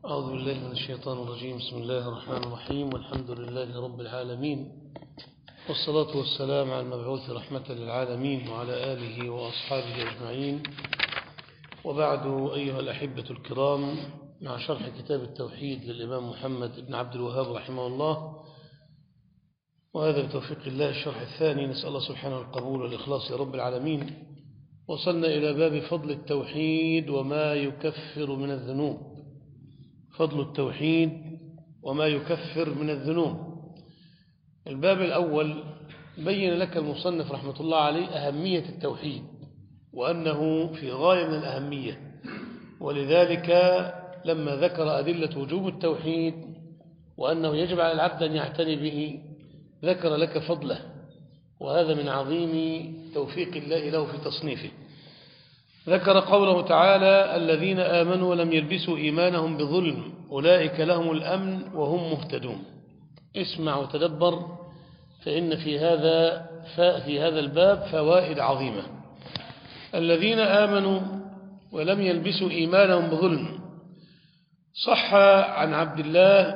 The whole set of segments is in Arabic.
أعوذ بالله من الشيطان الرجيم. بسم الله الرحمن الرحيم، والحمد لله رب العالمين، والصلاة والسلام على المبعوث رحمة للعالمين وعلى آله وأصحابه أجمعين، وبعد. أيها الأحبة الكرام، مع شرح كتاب التوحيد للإمام محمد بن عبد الوهاب رحمه الله، وهذا بتوفيق الله الشرح الثاني، نسأل الله سبحانه القبول والإخلاص يا رب العالمين. وصلنا إلى باب فضل التوحيد وما يكفر من الذنوب. فضل التوحيد وما يكفر من الذنوب. الباب الأول بين لك المصنف رحمة الله عليه أهمية التوحيد، وأنه في غاية من الأهمية، ولذلك لما ذكر أدلة وجوب التوحيد وأنه يجب على العبد أن يعتني به، ذكر لك فضله، وهذا من عظيم توفيق الله له في تصنيفه. ذكر قوله تعالى: الذين آمنوا ولم يلبسوا إيمانهم بظلم أولئك لهم الأمن وهم مهتدون. اسمع وتدبر، فإن في هذا الباب فوائد عظيمة. الذين آمنوا ولم يلبسوا إيمانهم بظلم. صح عن عبد الله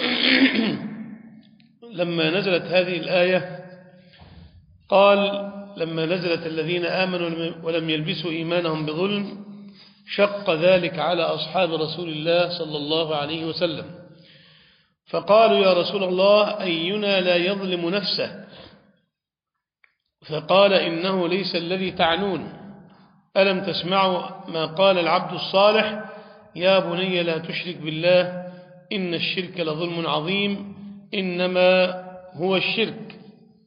لما نزلت هذه الآية قال: لما نزلت الذين آمنوا ولم يلبسوا إيمانهم بظلم شق ذلك على أصحاب رسول الله صلى الله عليه وسلم، فقالوا: يا رسول الله، أينا لا يظلم نفسه؟ فقال: إنه ليس الذي تعنون. ألم تسمعوا ما قال العبد الصالح: يا بني لا تشرك بالله إن الشرك لظلم عظيم. إنما هو الشرك.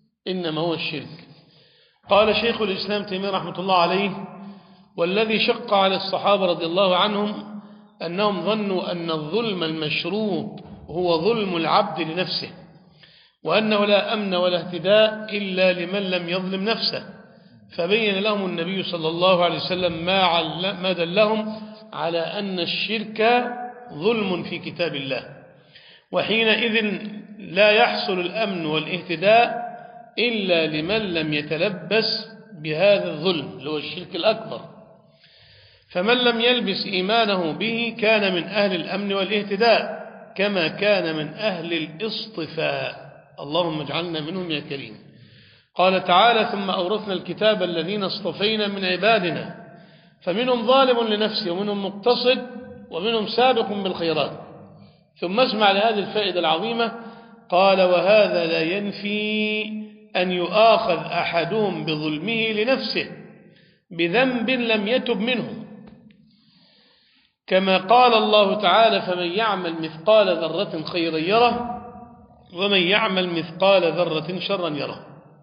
قال شيخ الإسلام تيمية رحمة الله عليه: والذي شق على الصحابة رضي الله عنهم أنهم ظنوا أن الظلم المشروط هو ظلم العبد لنفسه، وأنه لا أمن ولا اهتداء إلا لمن لم يظلم نفسه، فبين لهم النبي صلى الله عليه وسلم ما دلهم على أن الشرك ظلم في كتاب الله، وحينئذ لا يحصل الأمن والاهتداء إلا لمن لم يتلبس بهذا الظلم اللي هو الشرك الأكبر. فمن لم يلبس إيمانه به كان من أهل الأمن والاهتداء، كما كان من أهل الاصطفاء. اللهم اجعلنا منهم يا كريم. قال تعالى: ثم أورثنا الكتاب الذين اصطفينا من عبادنا فمنهم ظالم لنفسه ومنهم مقتصد ومنهم سابق بالخيرات. ثم اسمع لهذه الفائدة العظيمة. قال: وهذا لا ينفي أن يؤاخذ أحدهم بظلمه لنفسه بذنب لم يتب منه، كما قال الله تعالى: فمن يعمل مثقال ذرة خيرا يره ومن يعمل مثقال ذرة شرا يره.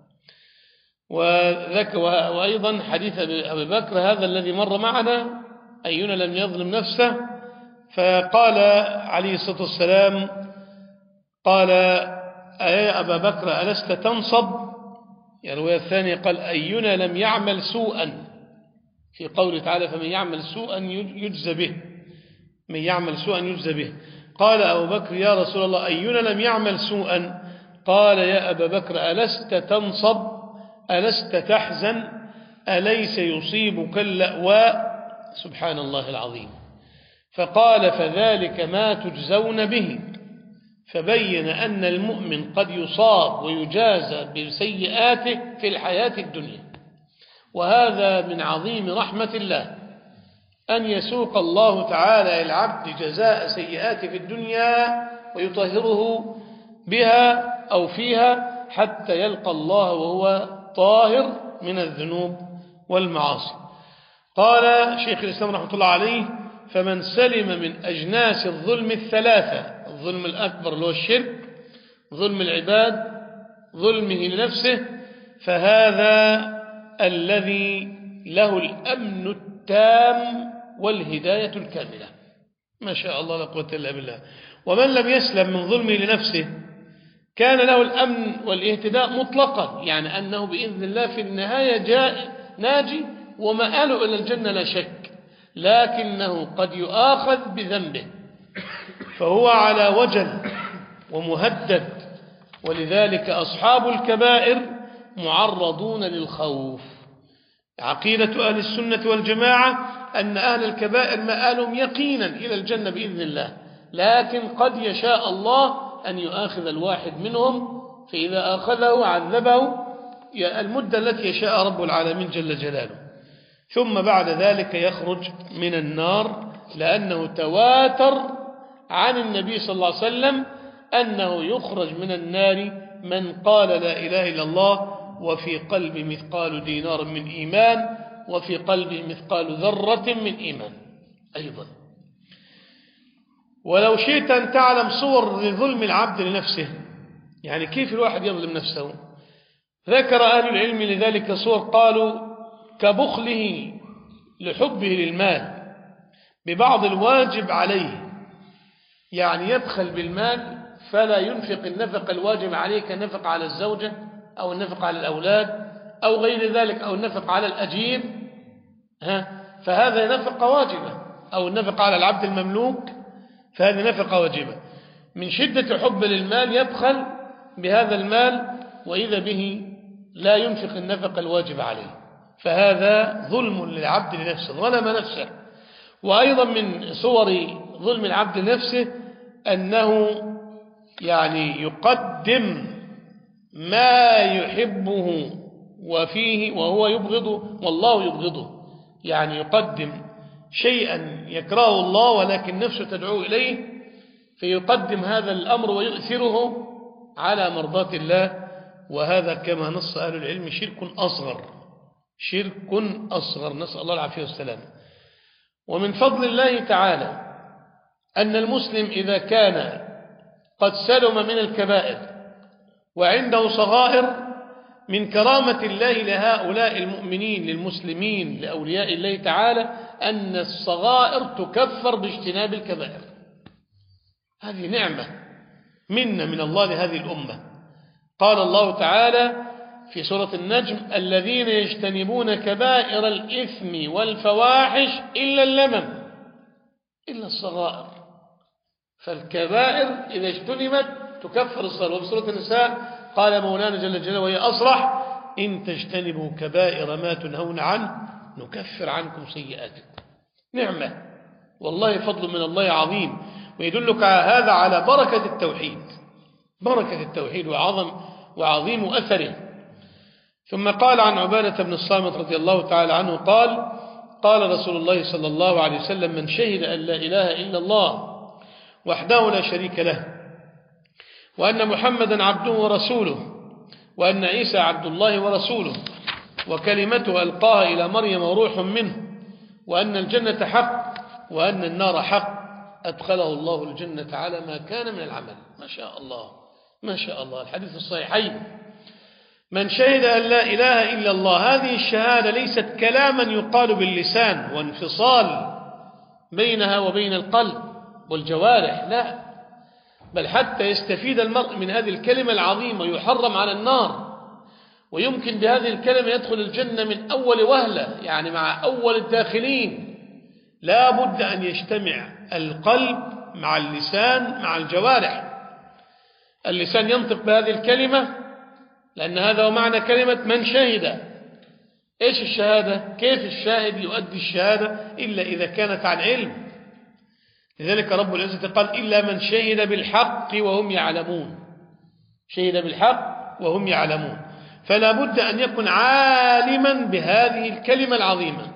وأيضا حديث أبي بكر هذا الذي مر معنا: أينا لم يظلم نفسه؟ فقال عليه الصلاة والسلام: قال: أيا أبا بكر ألست تنصب؟ يعني الرواية الثانية قال: أينا لم يعمل سوءا، في قوله تعالى: فمن يعمل سوءا يجزى به، من يعمل سوءا يجزى به. قال أبو بكر: يا رسول الله، أينا لم يعمل سوءا؟ قال: يا أبا بكر ألست تنصب؟ ألست تحزن؟ أليس يصيبك اللأواء؟ سبحان الله العظيم. فقال: فذلك ما تجزون به. فبين أن المؤمن قد يصاب ويجازى بسيئاته في الحياة الدنيا، وهذا من عظيم رحمة الله أن يسوق الله تعالى العبد جزاء سيئاته في الدنيا ويطهره بها أو فيها حتى يلقى الله وهو طاهر من الذنوب والمعاصي. قال شيخ الإسلام رحمة الله عليه: فمن سلم من أجناس الظلم الثلاثة: الظلم الأكبر اللي هو الشرك، ظلم العباد، ظلمه لنفسه، فهذا الذي له الأمن التام والهداية الكاملة. ما شاء الله لا قوة إلا بالله. ومن لم يسلم من ظلمه لنفسه كان له الأمن والاهتداء مطلقا، يعني أنه بإذن الله في النهاية جاء ناجي ومآله إلى الجنة لا شك، لكنه قد يؤاخذ بذنبه فهو على وجل ومهدد. ولذلك أصحاب الكبائر معرضون للخوف. عقيدة أهل السنة والجماعة أن أهل الكبائر مآلهم يقينا إلى الجنة بإذن الله، لكن قد يشاء الله أن يؤاخذ الواحد منهم، فإذا آخذه عذبه المدة التي يشاء رب العالمين جل جلاله، ثم بعد ذلك يخرج من النار، لأنه تواتر عن النبي صلى الله عليه وسلم أنه يخرج من النار من قال لا إله إلا الله وفي قلب مثقال دينار من إيمان، وفي قلبه مثقال ذرة من إيمان أيضا. ولو شئت أن تعلم صور لظلم العبد لنفسه، يعني كيف الواحد يظلم نفسه، ذكر أهل العلم لذلك صور، قالوا كبخله لحبه للمال ببعض الواجب عليه، يعني يبخل بالمال فلا ينفق النفق الواجب عليه كالنفق على الزوجة أو النفق على الأولاد أو غير ذلك، أو النفق على الأجير، فهذا نفقة واجبة، أو النفق على العبد المملوك، فهذه نفقة واجبة. من شدة حب للمال يبخل بهذا المال، وإذا به لا ينفق النفق الواجب عليه، فهذا ظلم للعبد لنفسه، ظلم نفسه. وأيضا من صور ظلم العبد لنفسه أنه يعني يقدم ما يحبه وفيه وهو يبغضه والله يبغضه، يعني يقدم شيئا يكرهه الله ولكن نفسه تدعو إليه، فيقدم هذا الأمر ويؤثره على مرضاة الله، وهذا كما نص أهل العلم شرك أصغر، شرك أصغر، نسأل الله العافية والسلام. ومن فضل الله تعالى أن المسلم إذا كان قد سلم من الكبائر وعنده صغائر، من كرامة الله لهؤلاء المؤمنين للمسلمين لأولياء الله تعالى أن الصغائر تكفر باجتناب الكبائر. هذه نعمة منا من الله لهذه الأمة. قال الله تعالى في سورة النجم: الذين يجتنبون كبائر الإثم والفواحش إلا اللمم، إلا الصغائر. فالكبائر إذا اجتنبت تكفر الصغائر. وفي سورة النساء قال مولانا جل جلاله وهي أصرح: إن تجتنبوا كبائر ما تنهون عنه نكفر عنكم سيئاتكم. نعمة والله، فضل من الله عظيم، ويدلك هذا على بركة التوحيد، بركة التوحيد وعظيم أثره. ثم قال عن عبادة بن الصامت رضي الله تعالى عنه قال: قال رسول الله صلى الله عليه وسلم: من شهد أن لا إله إلا الله وحده لا شريك له، وأن محمدا عبده ورسوله، وأن عيسى عبد الله ورسوله، وكلمته ألقاها إلى مريم وروح منه، وأن الجنة حق وأن النار حق، أدخله الله الجنة على ما كان من العمل. ما شاء الله ما شاء الله. الحديث الصحيحين: من شهد أن لا إله إلا الله، هذه الشهادة ليست كلاما يقال باللسان وانفصال بينها وبين القلب والجوارح، لا، بل حتى يستفيد المرء من هذه الكلمة العظيمة، يحرم على النار، ويمكن بهذه الكلمة يدخل الجنة من أول وهلة، يعني مع أول الداخلين. لا بد أن يجتمع القلب مع اللسان مع الجوارح. اللسان ينطق بهذه الكلمة لأن هذا هو معنى كلمة من شهد. إيش الشهادة؟ كيف الشاهد يؤدي الشهادة إلا إذا كانت عن علم؟ لذلك رب العزة قال: إلا من شهد بالحق وهم يعلمون. شهد بالحق وهم يعلمون. فلا بد أن يكون عالما بهذه الكلمة العظيمة،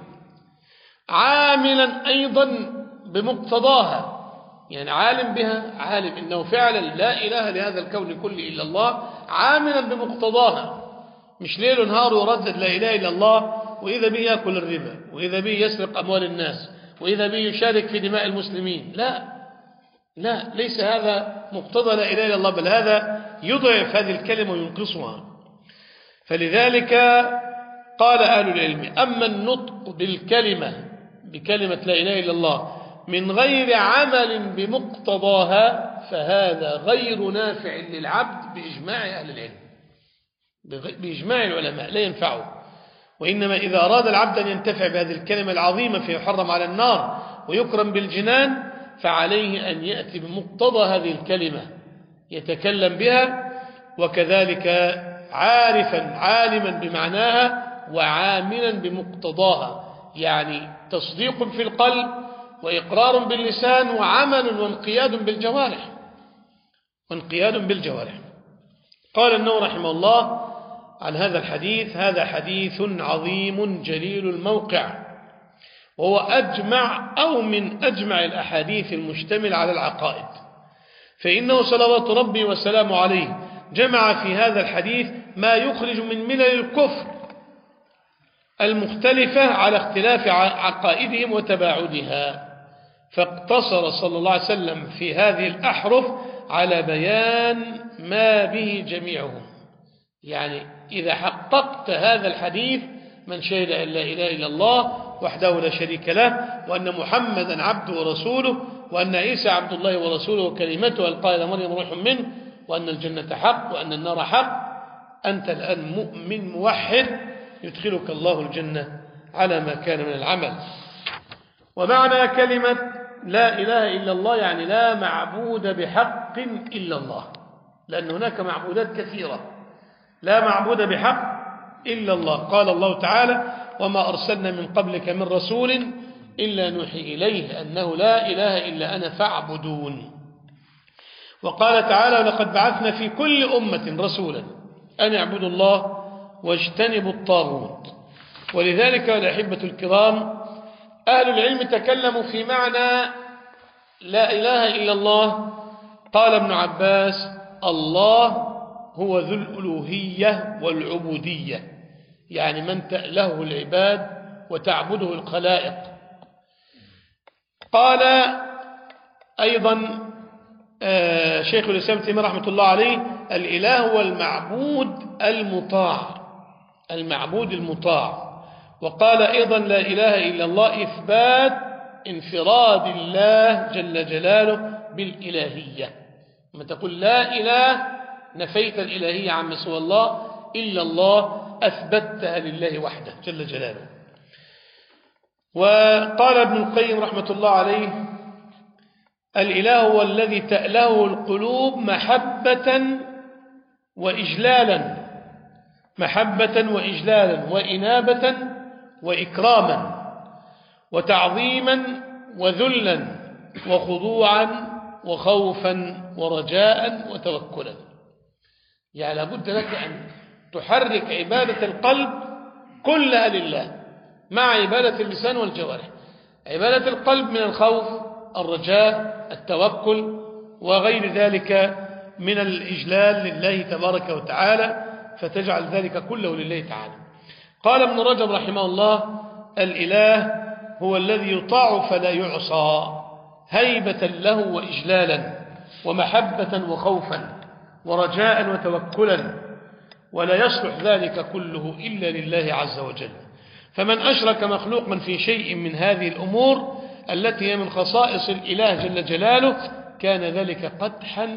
عاملا أيضا بمقتضاها، يعني عالم بها، عالم إنه فعلا لا إله لهذا الكون كله إلا الله، عاملا بمقتضاها، مش ليل ونهار يردد لا إله إلا الله، وإذا به يأكل الربا، وإذا به يسرق أموال الناس، وإذا به يشارك في دماء المسلمين. لا لا، ليس هذا مقتضى لا إله إلا الله، بل هذا يضعف هذه الكلمة وينقصها. فلذلك قال أهل العلم: أما النطق بكلمة لا إله إلا الله من غير عمل بمقتضاها فهذا غير نافع للعبد بإجماع أهل العلم، بإجماع العلماء، لا ينفعه. وإنما إذا أراد العبد أن ينتفع بهذه الكلمة العظيمة فيحرم على النار ويكرم بالجنان، فعليه أن يأتي بمقتضى هذه الكلمة يتكلم بها، وكذلك عالما بمعناها وعاملا بمقتضاها، يعني تصديق في القلب وإقرار باللسان وعمل وانقياد بالجوارح. قال النووي رحمه الله عن هذا الحديث: هذا حديث عظيم جليل الموقع، وهو أجمع أو من أجمع الأحاديث المشتمل على العقائد، فإنه صلوات ربي وسلامه عليه جمع في هذا الحديث ما يخرج من ملل الكفر المختلفة على اختلاف عقائدهم وتباعدها، فاقتصر صلى الله عليه وسلم في هذه الأحرف على بيان ما به جميعهم. يعني إذا حققت هذا الحديث: من شهد أن لا إله إلا الله وحده لا شريك له، وأن محمدا عبده ورسوله، وأن عيسى عبد الله ورسوله وكلمته ألقاها إلى مريم روح منه، وأن الجنة حق وأن النار حق، أنت الآن مؤمن موحد يدخلك الله الجنة على ما كان من العمل. ومعنى كلمة لا إله إلا الله يعني لا معبود بحق إلا الله، لأن هناك معبودات كثيرة، لا معبود بحق إلا الله. قال الله تعالى: وما أرسلنا من قبلك من رسول إلا نوحي إليه أنه لا إله إلا أنا فاعبدون. وقال تعالى: لقد بعثنا في كل أمة رسولا أن اعبدوا الله واجتنبوا الطاغوت. ولذلك الأحبة الكرام، أهل العلم تكلموا في معنى لا إله إلا الله. قال ابن عباس: الله هو ذو الألوهية والعبودية، يعني من تأله العباد وتعبده الخلائق. قال أيضا شيخ الإسلام ابن تيمية رحمة الله عليه: الإله هو المعبود المطاع. وقال أيضا: لا إله إلا الله إثبات انفراد الله جل جلاله بالإلهية. لما تقول لا إله نفيت الإلهية عما سوى الله، إلا الله أثبتها لله وحده جل جلاله. وقال ابن القيم رحمة الله عليه: الإله هو الذي تأله القلوب محبة وإجلالا وإنابة وإكراما وتعظيما وذلا وخضوعا وخوفا ورجاء وتوكلا. يعني لابد لك أن تحرك عبادة القلب كلها لله مع عبادة اللسان والجوارح. عبادة القلب من الخوف، الرجاء، التوكل وغير ذلك من الإجلال لله تبارك وتعالى، فتجعل ذلك كله لله تعالى. قال ابن رجب رحمه الله: الإله هو الذي يطاع فلا يعصى، هيبة له وإجلالا ومحبة وخوفا ورجاء وتوكلا، ولا يصلح ذلك كله إلا لله عز وجل. فمن أشرك مخلوقا في شيء من هذه الأمور التي هي من خصائص الإله جل جلاله كان ذلك قدحا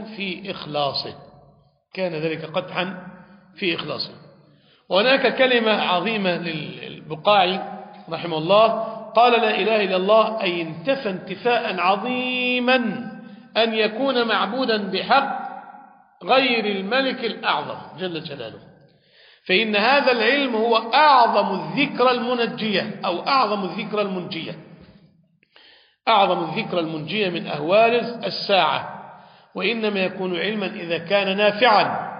في إخلاصه. وهناك كلمة عظيمة للبقاعي رحمه الله، قال: لا إله إلا الله أي انتفى انتفاء عظيما أن يكون معبودا بحق غير الملك الأعظم جل جلاله، فإن هذا العلم هو أعظم الذكرى المنجية أو أعظم الذكرى المنجية من أهوال الساعة. وإنما يكون علما إذا كان نافعا،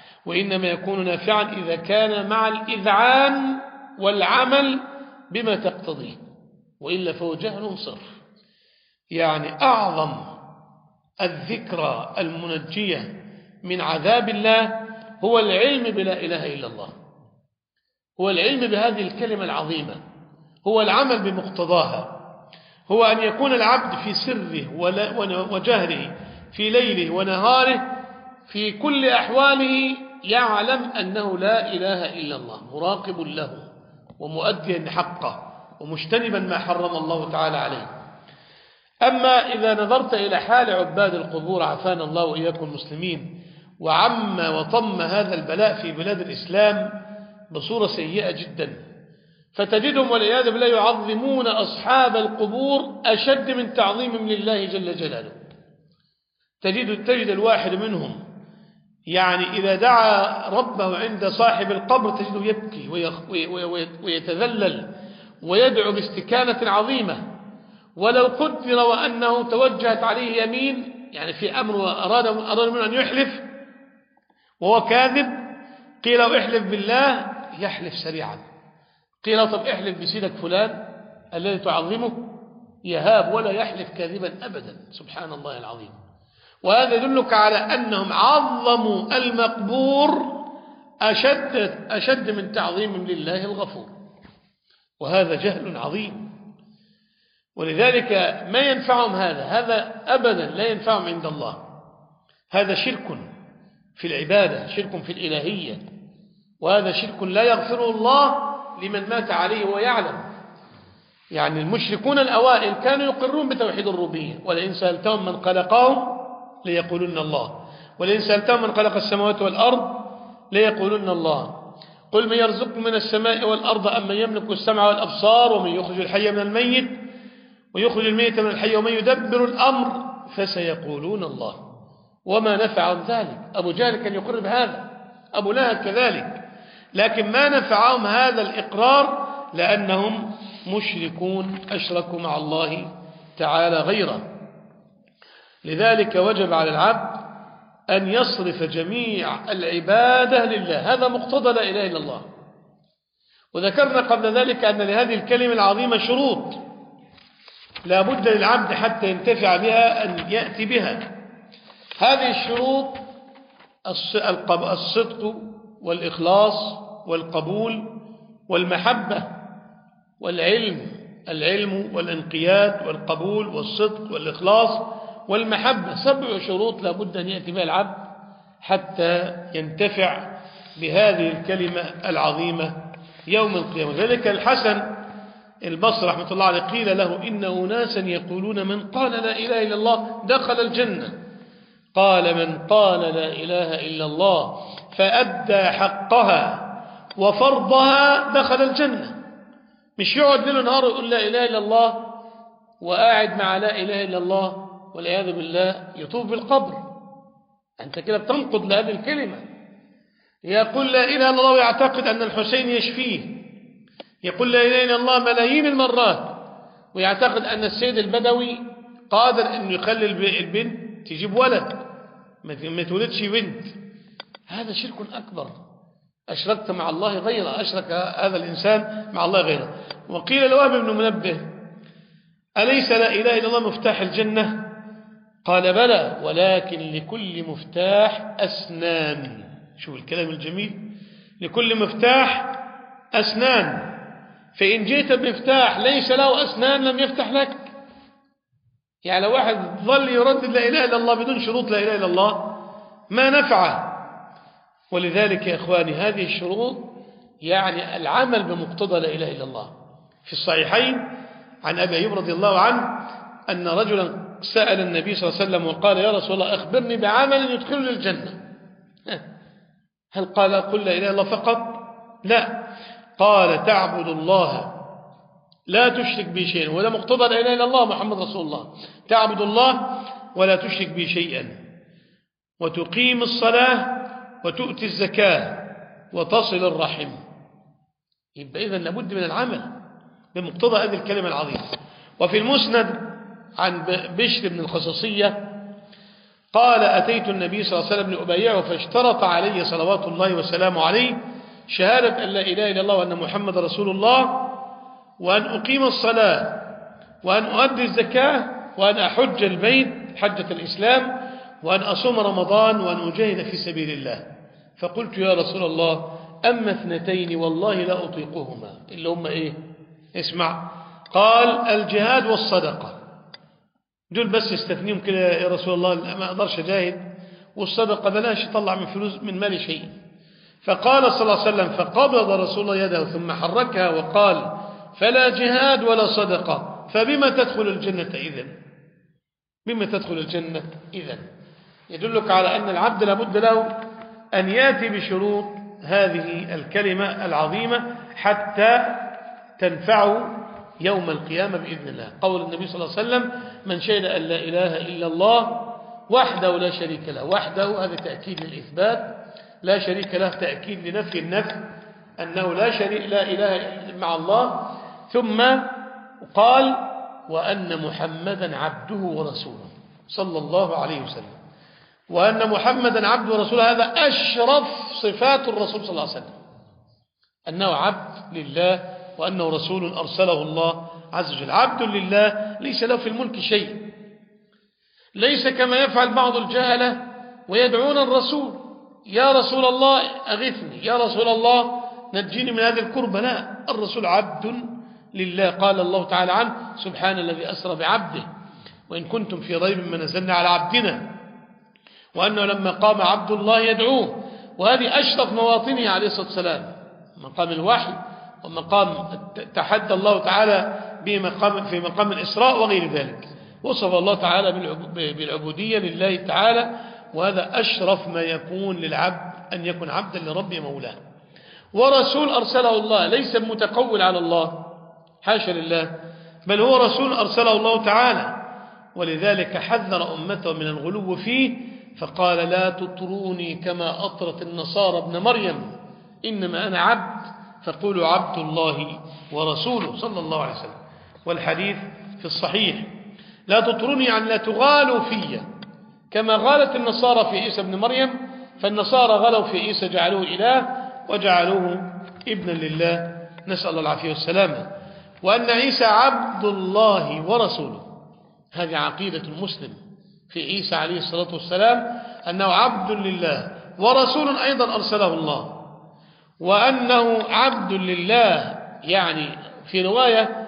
إذا كان مع الإذعان والعمل بما تقتضيه، وإلا فهو جهل صرف. يعني أعظم الذكرى المنجية من عذاب الله هو العلم بلا إله إلا الله، هو العلم بهذه الكلمة العظيمة، هو العمل بمقتضاها، هو أن يكون العبد في سره وجهره، في ليله ونهاره، في كل أحواله يعلم أنه لا إله إلا الله، مراقب له ومؤديا حقه ومجتنبا ما حرم الله تعالى عليه. أما إذا نظرت إلى حال عباد القبور عافانا الله وإياكم المسلمين، وعم وطم هذا البلاء في بلاد الإسلام بصورة سيئة جدا، فتجدهم والعياذ بالله يعظمون أصحاب القبور أشد من تعظيمهم لله جل جلاله. تجد الواحد منهم يعني إذا دعا ربه عند صاحب القبر تجده يبكي ويتذلل ويدعو باستكانة عظيمة، ولو قدر وأنه توجهت عليه يمين، يعني في أمر أراد منه أن يحلف وهو كاذب، قيل له احلف بالله يحلف سريعا، قيل له طب احلف بسيدك فلان الذي تعظمه يهاب ولا يحلف كاذبا أبدا، سبحان الله العظيم. وهذا يدلك على أنهم عظموا المقبور أشد من تعظيم لله الغفور، وهذا جهل عظيم. ولذلك ما ينفعهم هذا أبدا لا ينفعهم عند الله. هذا شرك في العبادة، شرك في الإلهية، وهذا شرك لا يغفره الله لمن مات عليه ويعلم. يعني المشركون الأوائل كانوا يقرون بتوحيد الربوبية، ولئن سألتهم من خلقهم ليقولون الله، ولئن سألتهم من خلق السماوات والأرض ليقولون الله، قل من يرزقكم من السماء والأرض أم من يملك السمع والأبصار ومن يخرج الحي من الميت ويخرج الميت من الحي ومن يدبر الأمر فسيقولون الله. وما نفعهم ذلك. أبو جهل كان يقر بهذا، أبو لهب كذلك، لكن ما نفعهم هذا الإقرار لأنهم مشركون أشركوا مع الله تعالى غيره. لذلك وجب على العبد أن يصرف جميع العبادة لله، هذا مقتضى لا إله إلا الله. وذكرنا قبل ذلك أن لهذه الكلمة العظيمة شروط لا بد للعبد حتى ينتفع بها أن يأتي بها. هذه الشروط الصدق والإخلاص والقبول والمحبة العلم والانقياد والقبول والصدق والإخلاص والمحبة، 7 شروط لا بد أن يأتي بها العبد حتى ينتفع بهذه الكلمة العظيمة يوم القيامة. ذلك الحسن البصري رحمة الله عليه قيل له إن أناسا يقولون من قال لا إله إلا الله دخل الجنة، قال من قال لا إله إلا الله فأدى حقها وفرضها دخل الجنة. مش يقعد ليل نهار يقول لا إله إلا الله وقاعد مع لا إله إلا الله والعياذ بالله يطوف بالقبر، أنت كده بتنقض لهذه الكلمة. يقول لا إله إلا الله ويعتقد أن الحسين يشفيه، يقول لا إله إلا الله ملايين المرات ويعتقد أن السيد البدوي قادر أن يخلي البنت تجيب ولد ما تولدش بنت. هذا شرك أكبر، أشركت مع الله غيره، أشرك هذا الإنسان مع الله غيره. وقيل لوهب بن منبه أليس لا إله إلا الله مفتاح الجنة؟ قال بلى ولكن لكل مفتاح أسنان. شوف الكلام الجميل، لكل مفتاح أسنان، فإن جئت بمفتاح ليس له أسنان لم يفتح لك. يعني لو واحد ظل يردد لا إله إلا الله بدون شروط لا إله إلا الله ما نفعه. ولذلك يا إخواني هذه الشروط يعني العمل بمقتضى لا إله إلا الله. في الصحيحين عن أبي أيوب رضي الله عنه أن رجلا سأل النبي صلى الله عليه وسلم وقال يا رسول الله أخبرني بعمل يدخلني الجنة. هل قال قل لا إله إلا الله فقط؟ لا، قال تعبد الله لا تشرك به شيئا، وده مقتضى لا إله إلا الله محمد رسول الله، تعبد الله ولا تشرك به شيئا وتقيم الصلاة وتؤتي الزكاة وتصل الرحم. يبقى إذن لابد من العمل بمقتضى هذه الكلمة العظيمة. وفي المسند عن بشر بن الخصاصية قال أتيت النبي صلى الله عليه وسلم لأبايعه فاشترط علي صلوات الله وسلامه عليه شهادة أن لا إله إلا الله وأن محمد رسول الله وأن أقيم الصلاة وأن أؤدي الزكاة وأن أحج البيت حجة الإسلام وأن أصوم رمضان وأن أجاهد في سبيل الله. فقلت يا رسول الله أما 2 والله لا أطيقهما، اللي هم إيه؟ اسمع، قال الجهاد والصدقة، دول بس استثنيهم كده يا رسول الله، ما أقدرش أجاهد، والصدقة بلاش يطلع من فلوس من مالي شيء. فقال صلى الله عليه وسلم فقبض رسول الله يده ثم حركها وقال فلا جهاد ولا صدقة فبما تدخل الجنة إذن؟ بما تدخل الجنة إذن؟ يدلك على أن العبد لابد له أن يأتي بشروط هذه الكلمة العظيمة حتى تنفعه يوم القيامة بإذن الله. قول النبي صلى الله عليه وسلم من شهد أن لا إله إلا الله وحده لا شريك له، وحده هذا تأكيد للإثبات، لا شريك له تأكيد لنفي النفي أنه لا إله مع الله. ثم قال وأن محمدا عبده ورسوله صلى الله عليه وسلم. وأن محمدا عبده ورسوله هذا أشرف صفات الرسول صلى الله عليه وسلم، أنه عبد لله وأنه رسول أرسله الله عز وجل. عبد لله ليس له في الملك شيء، ليس كما يفعل بعض الجهلة ويدعون الرسول يا رسول الله أغثني، يا رسول الله نجيني من هذه الكربة. لا، الرسول عبد لله. قال الله تعالى عنه سبحان الذي أسرى بعبده وإن كنتم في ريب مما نزلنا على عبدنا، وأنه لما قام عبد الله يدعوه. وهذه أشرف مواطنه عليه الصلاة والسلام، مقام الوحي ومقام تحدى الله تعالى في مقام الإسراء وغير ذلك. وصف الله تعالى بالعبودية لله تعالى، وهذا أشرف ما يكون للعبد أن يكون عبدا لربه مولاه. ورسول أرسله الله، ليس متقول على الله، حاشا لله، بل هو رسول أرسله الله تعالى. ولذلك حذر أمته من الغلو فيه فقال لا تطروني كما أطرت النصارى ابن مريم، إنما أنا عبد فقولوا عبد الله ورسوله صلى الله عليه وسلم. والحديث في الصحيح لا تطروني يعني لا تغالوا في كما غالت النصارى في عيسى ابن مريم، فالنصارى غلوا في عيسى جعلوه إله وجعلوه ابنا لله، نسأل الله العافية والسلامة. وأن عيسى عبد الله ورسوله، هذه عقيدة المسلم في عيسى عليه الصلاة والسلام، أنه عبد لله ورسول أيضا أرسله الله. وأنه عبد لله يعني في رواية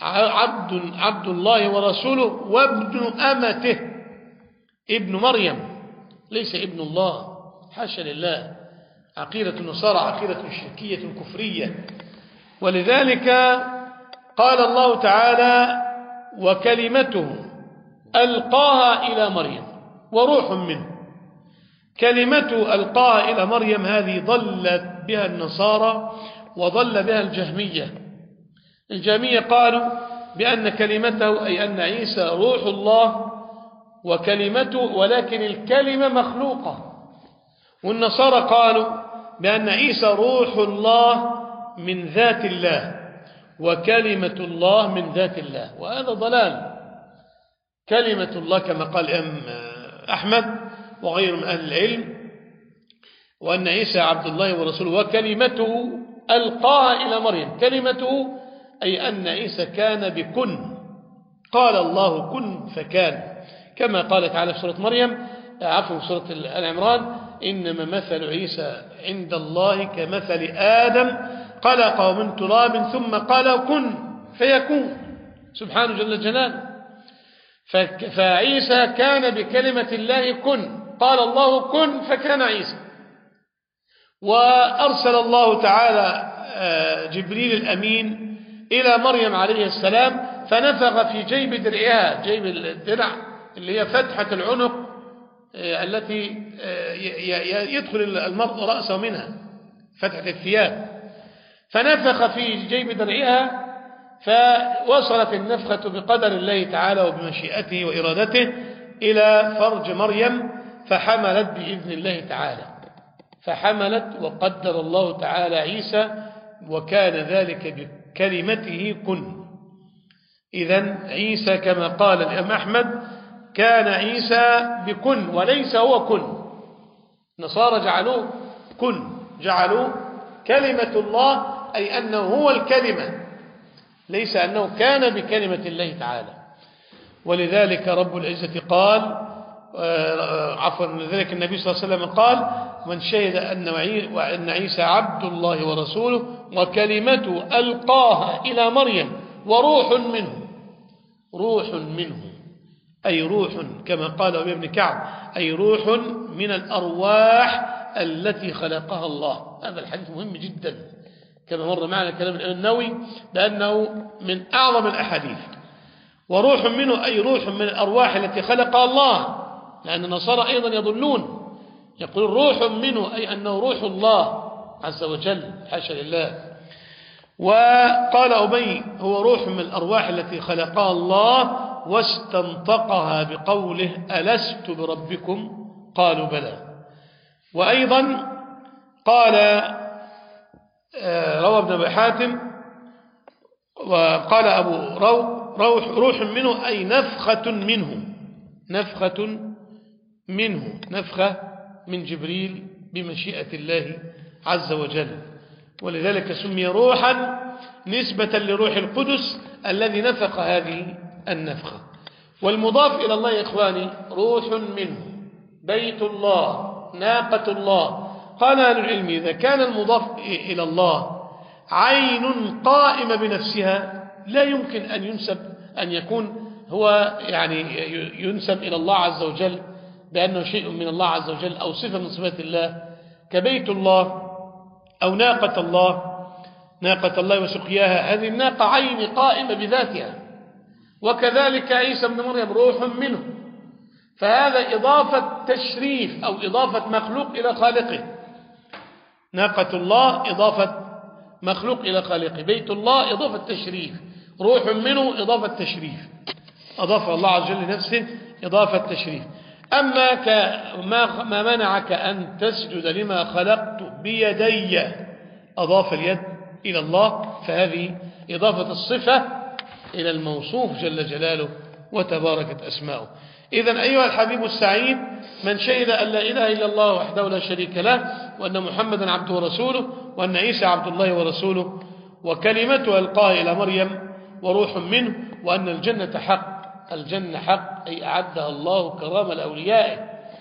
عبد الله ورسوله وابن أمته، ابن مريم، ليس ابن الله، حاشا لله. عقيدة النصارى عقيدة شركية كفرية. ولذلك قال الله تعالى وكلمته ألقاها إلى مريم وروح منه. كلمته ألقاها إلى مريم هذه ضلت بها النصارى وضل بها الجهمية. الجهمية قالوا بأن كلمته أي أن عيسى روح الله وكلمته، ولكن الكلمة مخلوقة. والنصارى قالوا بأن عيسى روح الله من ذات الله وكلمة الله من ذات الله، وهذا ضلال. كلمة الله كما قال أحمد وغير من أهل العلم، وأن عيسى عبد الله ورسوله وكلمته ألقاها إلى مريم. كلمته أي أن عيسى كان بكن، قال الله كن فكان، كما قال تعالى في سورة مريم، عفوا في سورة آل عمران إنما مثل عيسى عند الله كمثل آدم خلقه من تراب ثم قال كن فيكون، سبحانه جل جلاله. فعيسى كان بكلمة الله كن، قال الله كن فكان عيسى. وأرسل الله تعالى جبريل الأمين إلى مريم عليه السلام فنفخ في جيب درعها، جيب الدرع اللي هي فتحة العنق التي يدخل المرء رأسه منها، فتحة الثياب، فنفخ في جيب درعها فوصلت النفخة بقدر الله تعالى وبمشيئته وإرادته إلى فرج مريم فحملت بإذن الله تعالى، فحملت وقدر الله تعالى عيسى، وكان ذلك بكلمته كن. إذن عيسى كما قال الإمام أحمد كان عيسى بكن وليس هو كن. نصارى جعلوه كن، جعلوا كلمة الله أي أنه هو الكلمة، ليس أنه كان بكلمة الله تعالى. ولذلك رب العزة قال عفوا، لذلك النبي صلى الله عليه وسلم قال من شهد أن عيسى عبد الله ورسوله وكلمته ألقاها إلى مريم وروح منه. روح منه أي روح كما قال أبي بن كعب أي روح من الأرواح التي خلقها الله. هذا الحديث مهم جدا كما مر معنا كلام النووي بأنه من أعظم الأحاديث. وروح منه أي روح من الأرواح التي خلقها الله، لأن النصارى أيضا يضلون يقول روح منه أي أنه روح الله عز وجل، حاشا لله. وقال أبي هو روح من الأرواح التي خلقها الله، واستنطقها بقوله ألست بربكم قالوا بلى. وأيضا قال روى ابن أبي حاتم وقال أبو روح روح منه أي نفخة منه، نفخة منه، نفخة من جبريل بمشيئة الله عز وجل، ولذلك سمي روحا نسبة لروح القدس الذي نفخ هذه النفخة. والمضاف إلى الله يا إخواني روح منه، بيت الله، ناقة الله. قال أهل العلم إذا كان المضاف إلى الله عين قائمة بنفسها لا يمكن أن ينسب، أن يكون هو يعني ينسب إلى الله عز وجل بأنه شيء من الله عز وجل أو صفة من صفات الله، كبيت الله أو ناقة الله، ناقة الله وسقياها، هذه الناقة عين قائمة بذاتها. وكذلك عيسى بن مريم روح منه، فهذا إضافة تشريف أو إضافة مخلوق إلى خالقه. ناقة الله إضافة مخلوق إلى خالقه، بيت الله إضافة تشريف، روح منه إضافة تشريف، أضاف الله عز وجل لنفسه إضافة تشريف. أما ما منعك أن تسجد لما خلقت بيدي، أضاف اليد إلى الله، فهذه إضافة الصفة إلى الموصوف جل جلاله وتباركت أسماؤه. إذن أيها الحبيب السعيد، من شهد أن لا إله إلا الله وحده لا شريك له، وأن محمدا عبده ورسوله، وأن عيسى عبد الله ورسوله، وكلمته ألقاها إلى مريم وروح منه، وأن الجنة حق، الجنة حق أي أعدها الله كرام لأوليائه،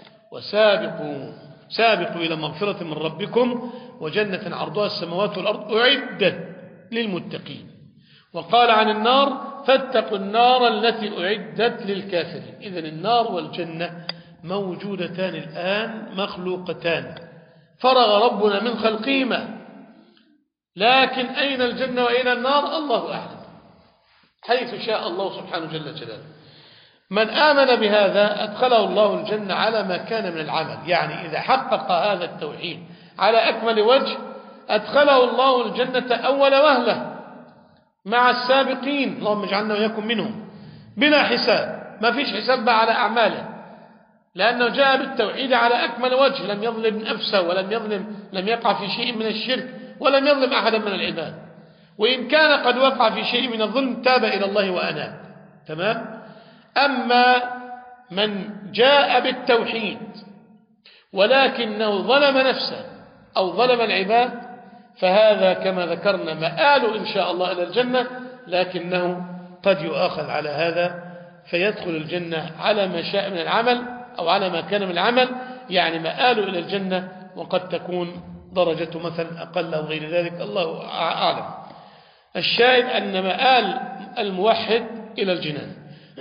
سابقوا إلى مغفرة من ربكم وجنة عرضها السماوات والأرض أعدت للمتقين. وقال عن النار فاتقوا النار التي أعدت للكافرين. إذن النار والجنة موجودتان الآن، مخلوقتان، فرغ ربنا من خلقهما، لكن أين الجنة وأين النار الله أعلم، حيث شاء الله سبحانه جل جلاله. من آمن بهذا أدخله الله الجنة على ما كان من العمل، يعني إذا حقق هذا التوحيد على أكمل وجه أدخله الله الجنة أول وهلة مع السابقين، اللهم اجعلنا وإياكم منهم، بلا حساب، ما فيش حساب على أعماله، لأنه جاء بالتوحيد على أكمل وجه، لم يظلم نفسه لم يقع في شيء من الشرك ولم يظلم أحدا من العباد، وإن كان قد وقع في شيء من الظلم تاب إلى الله وأناب. تمام. أما من جاء بالتوحيد ولكنه ظلم نفسه أو ظلم العباد فهذا كما ذكرنا مآل إن شاء الله إلى الجنة، لكنه قد يؤاخذ على هذا فيدخل الجنة على ما شاء من العمل أو على ما كان من العمل، يعني مآل إلى الجنة، وقد تكون درجته مثلا أقل أو غير ذلك، الله أعلم. الشاهد أن مآل الموحد إلى الجنان.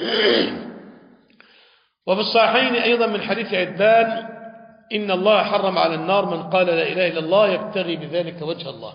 وفي الصحيحين أيضا من حديث عتبان إن الله حرم على النار من قال لا إله إلا الله يبتغي بذلك وجه الله.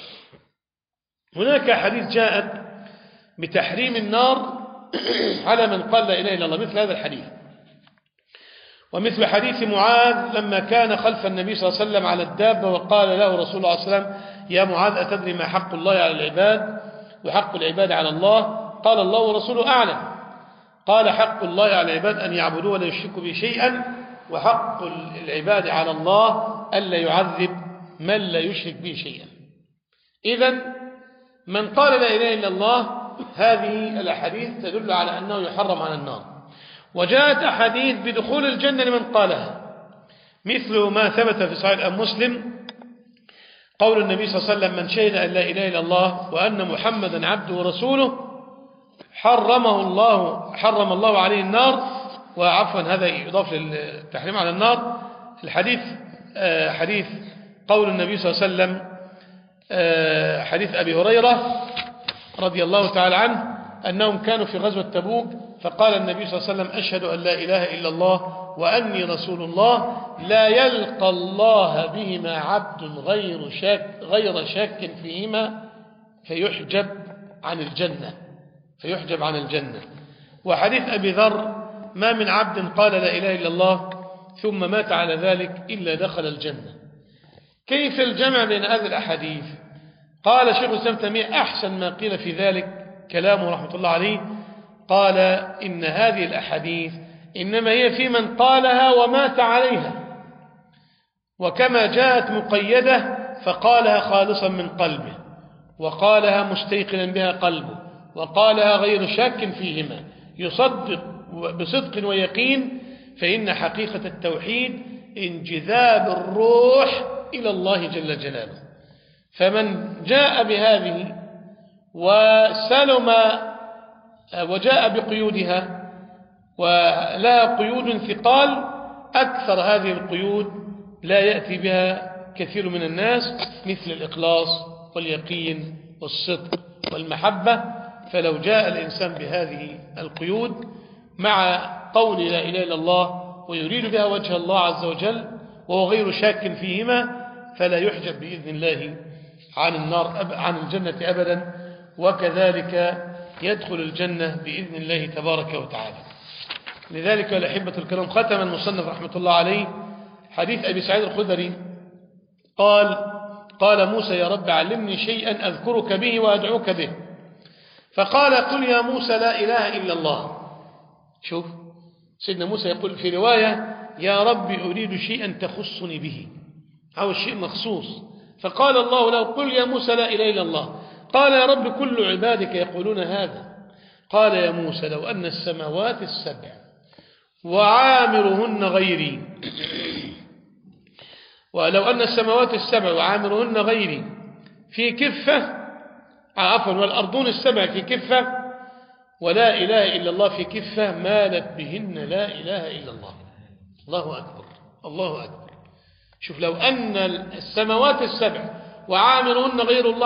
هناك حديث جاءت بتحريم النار على من قال لا إله إلا الله، مثل هذا الحديث، ومثل حديث معاذ لما كان خلف النبي صلى الله عليه وسلم على الدابة وقال له رسول الله صلى الله عليه وسلم يا معاذ أتدري ما حق الله على العباد وحق العباد على الله؟ قال الله ورسوله أعلم. قال حق الله على العباد أن يعبدوه ولا يشركوا به شيئا، وحق العباد على الله ألا يعذب من لا يشرك به شيئا. إذن من قال لا إله إلا الله هذه الأحاديث تدل على أنه يحرم على النار، وجاءت أحاديث بدخول الجنة لمن قالها، مثل ما ثبت في صحيح مسلم قول النبي صلى الله عليه وسلم من شهد أن لا إله إلا الله وأن محمدا عبده ورسوله حرم الله عليه النار. وعفوا هذا يضاف للتحريم على النار. الحديث حديث قول النبي صلى الله عليه وسلم حديث أبي هريرة رضي الله تعالى عنه أنهم كانوا في غزوة تبوك فقال النبي صلى الله عليه وسلم أشهد أن لا إله إلا الله وأني رسول الله لا يلقى الله بهما عبد غير شاك فيهما فيحجب عن الجنة. وحديث أبي ذر ما من عبد قال لا إله إلا الله ثم مات على ذلك إلا دخل الجنة. كيف الجمع بين هذه الأحاديث؟ قال شيخ الإسلام تيمية أحسن ما قيل في ذلك كلامه رحمة الله عليه، قال إن هذه الأحاديث إنما هي في من قالها ومات عليها، وكما جاءت مقيدة فقالها خالصا من قلبه وقالها مستيقنا بها قلبه وقالها غير شاك فيهما يصدق بصدق ويقين، فإن حقيقة التوحيد انجذاب الروح إلى الله جل جلاله. فمن جاء بهذه وسلم وجاء بقيودها ولها قيود ثقال، أكثر هذه القيود لا يأتي بها كثير من الناس، مثل الإخلاص واليقين والصدق والمحبة. فلو جاء الإنسان بهذه القيود مع قول لا إله إلا الله ويريد بها وجه الله عز وجل وهو غير شاك فيهما، فلا يحجب بإذن الله عن الجنة أبدا، وكذلك يدخل الجنة بإذن الله تبارك وتعالى. لذلك الأحبة الكرام ختم المصنف رحمة الله عليه حديث أبي سعيد الخدري قال موسى يا رب علمني شيئا أذكرك به وأدعوك به، فقال قل يا موسى لا إله إلا الله. شوف سيدنا موسى يقول في رواية يا رب أريد شيئا تخصني به، أو الشيء مخصوص، فقال الله له قل يا موسى لا إله إلا الله. قال يا رب كل عبادك يقولون هذا. قال يا موسى لو أن السماوات السبع وعامرهن غيري ولو أن السماوات السبع وعامرهن غيري في كفة، عفوا والأرضون السبع في كفة ولا إله إلا الله في كفة، مالت بهن لا إله إلا الله. الله أكبر الله أكبر. شوف لو أن السماوات السبع وعامرهن غير الله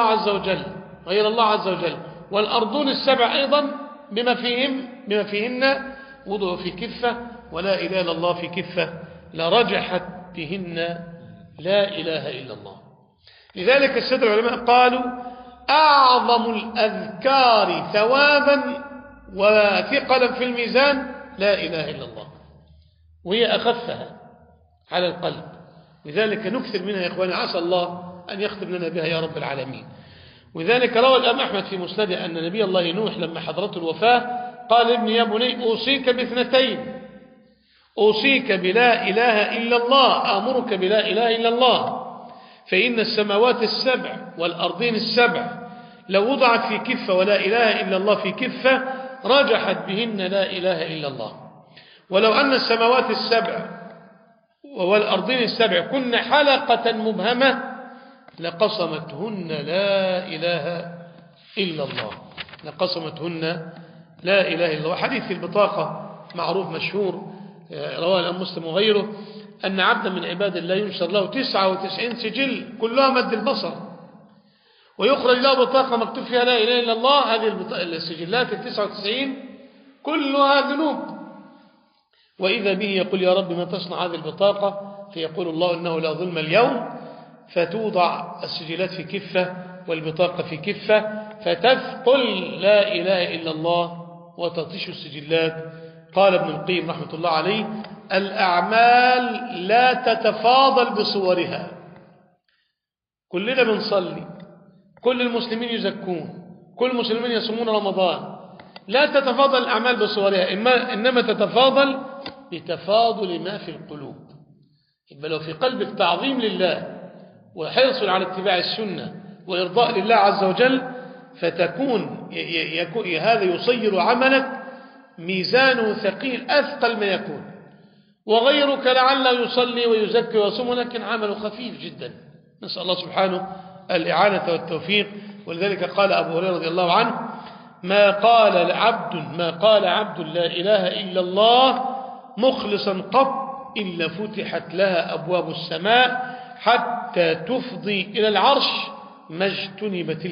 عز وجل والأرضون السبع أيضا بما فيهن وضعوا في كفة ولا إله إلا الله في كفة، لرجحت بهن لا إله إلا الله. لذلك السادة العلماء قالوا أعظم الأذكار ثوابا وثقلا في الميزان لا إله إلا الله، وهي أخفها على القلب. لذلك نكثر منها يا إخواني، عسى الله أن يختم لنا بها يا رب العالمين. وذلك روى الإمام أحمد في مسنده أن نبي الله نوح لما حضرته الوفاة قال ابني يا بني أوصيك باثنتين، أوصيك بلا إله إلا الله، آمرك بلا إله إلا الله، فإن السماوات السبع والأرضين السبع لو وضعت في كفة ولا إله إلا الله في كفة رجحت بهن لا إله إلا الله. ولو أن السماوات السبع والأرضين السبع كن حلقة مبهمة لقسمتهن لا إله إلا الله، لقسمتهن لا إله إلا الله. حديث البطاقة معروف مشهور رواه الإمام مسلم وغيره، أن عبدا من عباد الله ينشر له 99 سجل كلها مد البصر، ويخرج له بطاقة مكتوب فيها لا إله إلا الله. هذه السجلات 99 كلها ذنوب، وإذا به يقول يا رب ما تصنع هذه البطاقة؟ فيقول الله إنه لا ظلم اليوم، فتوضع السجلات في كفة والبطاقة في كفة، فتثقل لا إله إلا الله وتطيش السجلات. قال ابن القيم رحمة الله عليه الأعمال لا تتفاضل بصورها. كلنا بنصلي، كل المسلمين يزكون، كل المسلمين يصومون رمضان، لا تتفاضل الأعمال بصورها، إنما تتفاضل بتفاضل ما في القلوب. يبقى لو في قلبك تعظيم لله وحرص على اتباع السنة وإرضاء لله عز وجل، فتكون هذا يصير عملك ميزانه ثقيل أثقل ما يكون. وغيرك لعل يصلي ويزكي ويصوم لكن عمله خفيف جدا، نسأل الله سبحانه الإعانة والتوفيق. ولذلك قال أبو هريرة رضي الله عنه ما قال عبد لا إله إلا الله مخلصا قط إلا فتحت لها أبواب السماء حتى تفضي إلى العرش ما اجتنبت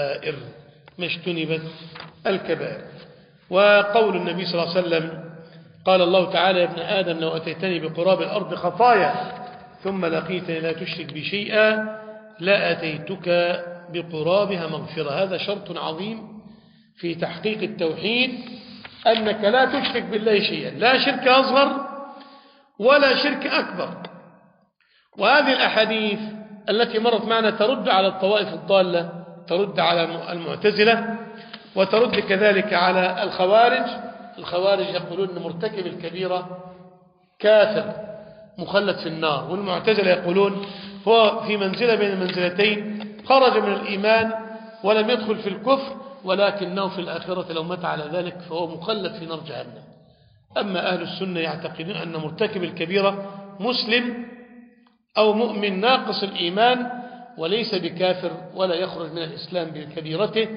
الكبائر. وقول النبي صلى الله عليه وسلم قال الله تعالى يا ابن آدم لو أتيتني بقراب الأرض خطايا ثم لقيتني لا تشرك بي شيئا لأتيتك بقرابها مغفرة. هذا شرط عظيم في تحقيق التوحيد، أنك لا تشرك بالله شيئا، لا شرك أصغر ولا شرك أكبر. وهذه الأحاديث التي مرت معنا ترد على الطوائف الضالة، ترد على المعتزلة، وترد كذلك على الخوارج يقولون أن مرتكب الكبيرة كافر مخلد في النار، والمعتزلة يقولون هو في منزلة بين المنزلتين، خرج من الإيمان ولم يدخل في الكفر ولكنه في الآخرة لو مات على ذلك فهو مخلد في نار جهنم. أما أهل السنة يعتقدون أن مرتكب الكبيرة مسلم أو مؤمن ناقص الإيمان وليس بكافر ولا يخرج من الإسلام بكبيرته،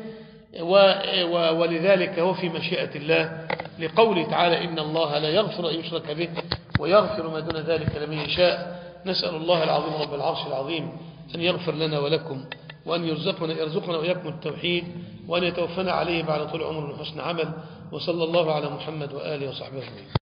ولذلك هو في مشيئة الله لقوله تعالى إن الله لا يغفر أن يشرك به ويغفر ما دون ذلك لمن يشاء. نسأل الله العظيم رب العرش العظيم أن يغفر لنا ولكم، وأن يرزقنا وإياكم التوحيد، وأن يتوفنا عليه بعد طول عمر وحسن عمل. وصلى الله على محمد وآله وصحبه أجمعين.